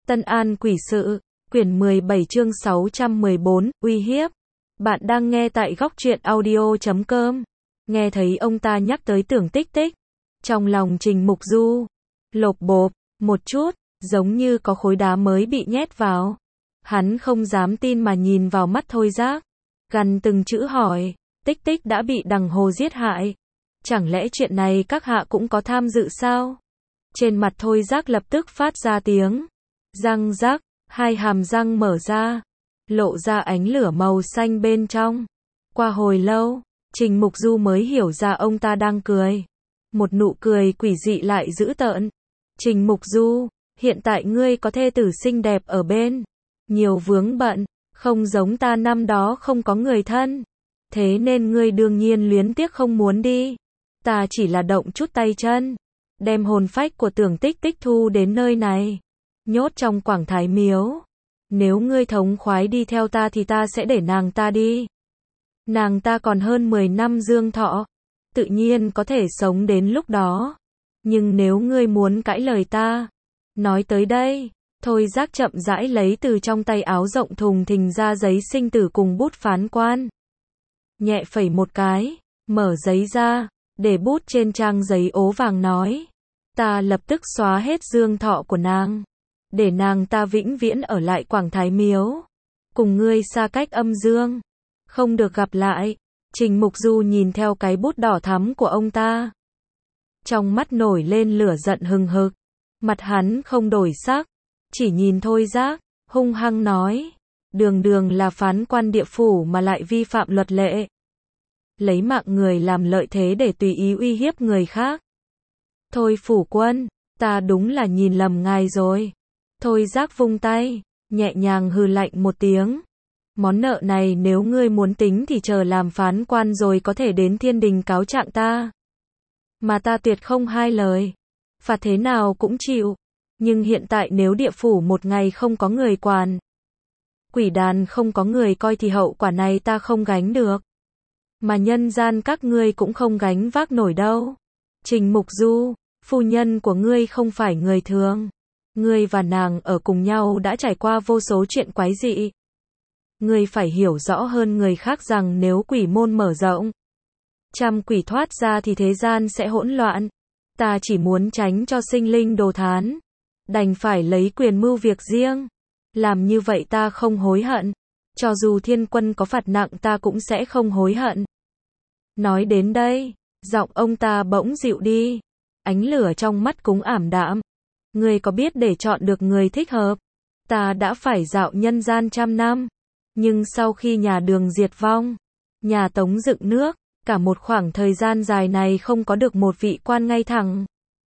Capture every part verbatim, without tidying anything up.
Tân An Quỷ Sự, quyển mười bảy chương sáu trăm mười bốn, uy hiếp. Bạn đang nghe tại góc truyện audio chấm com. Nghe thấy ông ta nhắc tới Tưởng Tích Tích. Trong lòng Trình Mục Du, lộp bộp, một chút, giống như có khối đá mới bị nhét vào. Hắn không dám tin mà nhìn vào mắt Thôi Giác. Gằn từng chữ hỏi, Tích Tích đã bị Đằng Hồ giết hại. Chẳng lẽ chuyện này các hạ cũng có tham dự sao? Trên mặt Thôi Giác lập tức phát ra tiếng răng rắc, hai hàm răng mở ra, lộ ra ánh lửa màu xanh bên trong. Qua hồi lâu, Trình Mục Du mới hiểu ra ông ta đang cười. Một nụ cười quỷ dị lại dữ tợn. Trình Mục Du, hiện tại ngươi có thê tử xinh đẹp ở bên, nhiều vướng bận, không giống ta năm đó không có người thân. Thế nên ngươi đương nhiên luyến tiếc không muốn đi. Ta chỉ là động chút tay chân, đem hồn phách của Tưởng Tích Tích thu đến nơi này, nhốt trong Quảng Thái Miếu. Nếu ngươi thống khoái đi theo ta thì ta sẽ để nàng ta đi. Nàng ta còn hơn mười năm dương thọ, tự nhiên có thể sống đến lúc đó. Nhưng nếu ngươi muốn cãi lời ta, nói tới đây, Thôi Giác chậm rãi lấy từ trong tay áo rộng thùng thình ra giấy sinh tử cùng bút phán quan. Nhẹ phẩy một cái, mở giấy ra, để bút trên trang giấy ố vàng nói. Ta lập tức xóa hết dương thọ của nàng, để nàng ta vĩnh viễn ở lại Quảng Thái Miếu, cùng ngươi xa cách âm dương, không được gặp lại. Trình Mục Du nhìn theo cái bút đỏ thắm của ông ta, trong mắt nổi lên lửa giận hừng hực. Mặt hắn không đổi sắc, chỉ nhìn Thôi Giác, hung hăng nói, đường đường là phán quan địa phủ mà lại vi phạm luật lệ, lấy mạng người làm lợi thế để tùy ý uy hiếp người khác. Thôi phủ quân, ta đúng là nhìn lầm ngài rồi. Thôi Giác vung tay, nhẹ nhàng hừ lạnh một tiếng. Món nợ này nếu ngươi muốn tính thì chờ làm phán quan rồi có thể đến thiên đình cáo trạng ta. Mà ta tuyệt không hai lời. Phạt thế nào cũng chịu. Nhưng hiện tại nếu địa phủ một ngày không có người quản, quỷ đàn không có người coi thì hậu quả này ta không gánh được. Mà nhân gian các ngươi cũng không gánh vác nổi đâu. Trình Mục Du, phu nhân của ngươi không phải người thường. Ngươi và nàng ở cùng nhau đã trải qua vô số chuyện quái dị. Ngươi phải hiểu rõ hơn người khác rằng nếu quỷ môn mở rộng, trăm quỷ thoát ra thì thế gian sẽ hỗn loạn. Ta chỉ muốn tránh cho sinh linh đồ thán, đành phải lấy quyền mưu việc riêng. Làm như vậy ta không hối hận. Cho dù thiên quân có phạt nặng ta cũng sẽ không hối hận. Nói đến đây, giọng ông ta bỗng dịu đi. Ánh lửa trong mắt cũng ảm đạm. Ngươi có biết để chọn được người thích hợp, ta đã phải dạo nhân gian trăm năm. Nhưng sau khi nhà Đường diệt vong, nhà Tống dựng nước, cả một khoảng thời gian dài này không có được một vị quan ngay thẳng.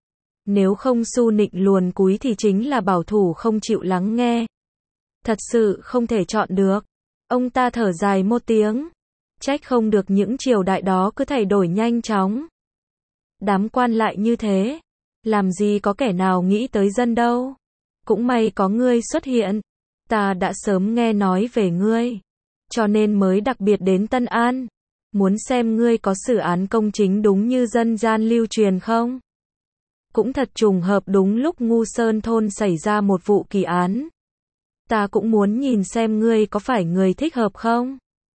Nếu không su nịnh luồn cúi thì chính là bảo thủ không chịu lắng nghe. Thật sự không thể chọn được. Ông ta thở dài một tiếng. Trách không được những triều đại đó cứ thay đổi nhanh chóng. Đám quan lại như thế, làm gì có kẻ nào nghĩ tới dân đâu. Cũng may có ngươi xuất hiện. Ta đã sớm nghe nói về ngươi, cho nên mới đặc biệt đến Tân An. Muốn xem ngươi có xử án công chính đúng như dân gian lưu truyền không? Cũng thật trùng hợp đúng lúc Ngu Sơn thôn xảy ra một vụ kỳ án. Ta cũng muốn nhìn xem ngươi có phải người thích hợp không?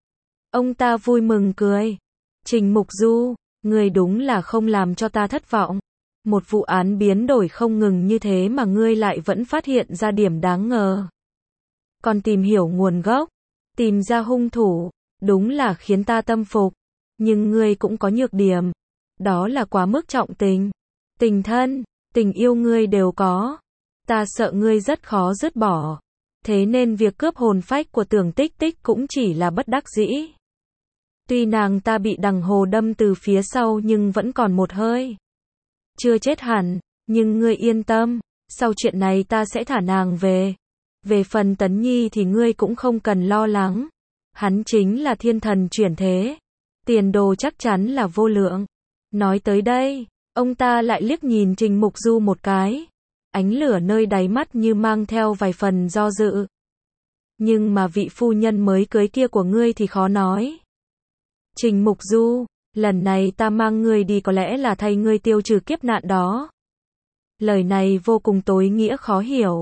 Ông ta vui mừng cười. Trình Mục Du, ngươi đúng là không làm cho ta thất vọng. Một vụ án biến đổi không ngừng như thế mà ngươi lại vẫn phát hiện ra điểm đáng ngờ. Còn tìm hiểu nguồn gốc, tìm ra hung thủ, đúng là khiến ta tâm phục. Nhưng ngươi cũng có nhược điểm, đó là quá mức trọng tình. Tình thân, tình yêu ngươi đều có. Ta sợ ngươi rất khó dứt bỏ. Thế nên việc cướp hồn phách của Tưởng Tích Tích cũng chỉ là bất đắc dĩ. Tuy nàng ta bị Đằng Hồ đâm từ phía sau nhưng vẫn còn một hơi. Chưa chết hẳn, nhưng ngươi yên tâm, sau chuyện này ta sẽ thả nàng về. Về phần Tấn Nhi thì ngươi cũng không cần lo lắng. Hắn chính là thiên thần chuyển thế. Tiền đồ chắc chắn là vô lượng. Nói tới đây, ông ta lại liếc nhìn Trình Mục Du một cái. Ánh lửa nơi đáy mắt như mang theo vài phần do dự. Nhưng mà vị phu nhân mới cưới kia của ngươi thì khó nói. Trình Mục Du, lần này ta mang ngươi đi có lẽ là thay ngươi tiêu trừ kiếp nạn đó. Lời này vô cùng tối nghĩa khó hiểu.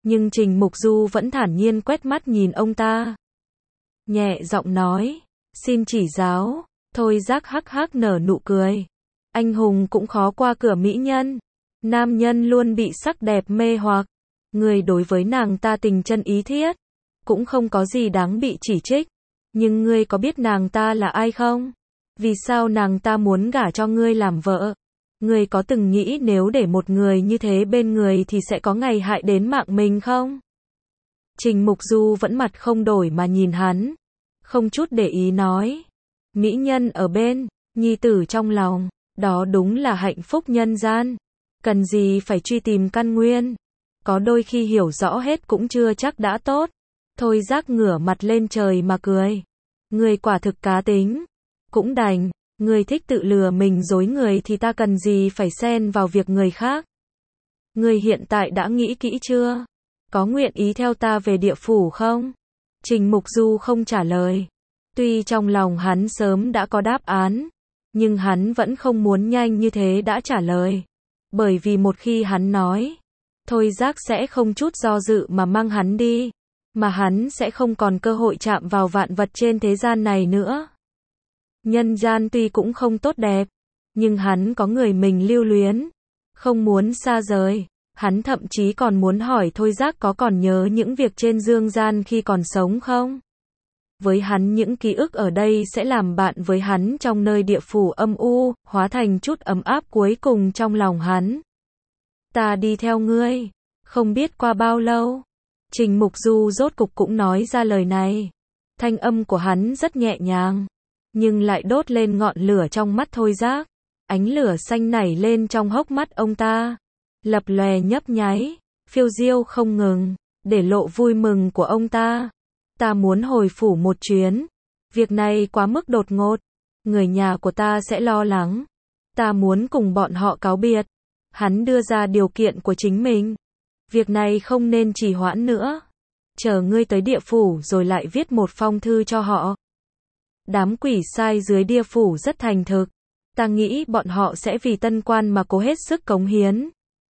Nhưng Trình Mục Du vẫn thản nhiên quét mắt nhìn ông ta. Nhẹ giọng nói, xin chỉ giáo. Thôi Giác hắc hắc nở nụ cười. Anh hùng cũng khó qua cửa mỹ nhân. Nam nhân luôn bị sắc đẹp mê hoặc. Người đối với nàng ta tình chân ý thiết. Cũng không có gì đáng bị chỉ trích. Nhưng ngươi có biết nàng ta là ai không? Vì sao nàng ta muốn gả cho ngươi làm vợ? Ngươi có từng nghĩ nếu để một người như thế bên người thì sẽ có ngày hại đến mạng mình không? Trình Mục Du vẫn mặt không đổi mà nhìn hắn. Không chút để ý nói. Mỹ nhân ở bên, nhi tử trong lòng. Đó đúng là hạnh phúc nhân gian. Cần gì phải truy tìm căn nguyên. Có đôi khi hiểu rõ hết cũng chưa chắc đã tốt. Thôi Giác ngửa mặt lên trời mà cười. Người quả thực cá tính. Cũng đành, người thích tự lừa mình dối người thì ta cần gì phải xen vào việc người khác. Người hiện tại đã nghĩ kỹ chưa? Có nguyện ý theo ta về địa phủ không? Trình Mục Du không trả lời. Tuy trong lòng hắn sớm đã có đáp án, nhưng hắn vẫn không muốn nhanh như thế đã trả lời. Bởi vì một khi hắn nói, Thôi Giác sẽ không chút do dự mà mang hắn đi, mà hắn sẽ không còn cơ hội chạm vào vạn vật trên thế gian này nữa. Nhân gian tuy cũng không tốt đẹp, nhưng hắn có người mình lưu luyến, không muốn xa rời. Hắn thậm chí còn muốn hỏi Thôi Giác có còn nhớ những việc trên dương gian khi còn sống không? Với hắn những ký ức ở đây sẽ làm bạn với hắn trong nơi địa phủ âm u, hóa thành chút ấm áp cuối cùng trong lòng hắn. Ta đi theo ngươi. Không biết qua bao lâu, Trình Mục Du rốt cục cũng nói ra lời này. Thanh âm của hắn rất nhẹ nhàng, nhưng lại đốt lên ngọn lửa trong mắt Thôi Giác. Ánh lửa xanh nảy lên trong hốc mắt ông ta, lập lòe nhấp nháy, phiêu diêu không ngừng, để lộ vui mừng của ông ta. Ta muốn hồi phủ một chuyến. Việc này quá mức đột ngột. Người nhà của ta sẽ lo lắng. Ta muốn cùng bọn họ cáo biệt. Hắn đưa ra điều kiện của chính mình. Việc này không nên trì hoãn nữa. Chờ ngươi tới địa phủ rồi lại viết một phong thư cho họ. Đám quỷ sai dưới địa phủ rất thành thực. Ta nghĩ bọn họ sẽ vì tân quan mà cố hết sức cống hiến.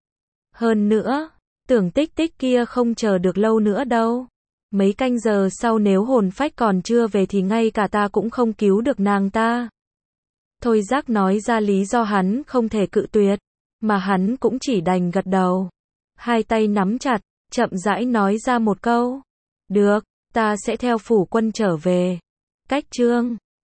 Hơn nữa, Tưởng Tích Tích kia không chờ được lâu nữa đâu. Mấy canh giờ sau nếu hồn phách còn chưa về thì ngay cả ta cũng không cứu được nàng ta. Thôi Giác nói ra lý do hắn không thể cự tuyệt, mà hắn cũng chỉ đành gật đầu. Hai tay nắm chặt, chậm rãi nói ra một câu. Được, ta sẽ theo phủ quân trở về. Cách chương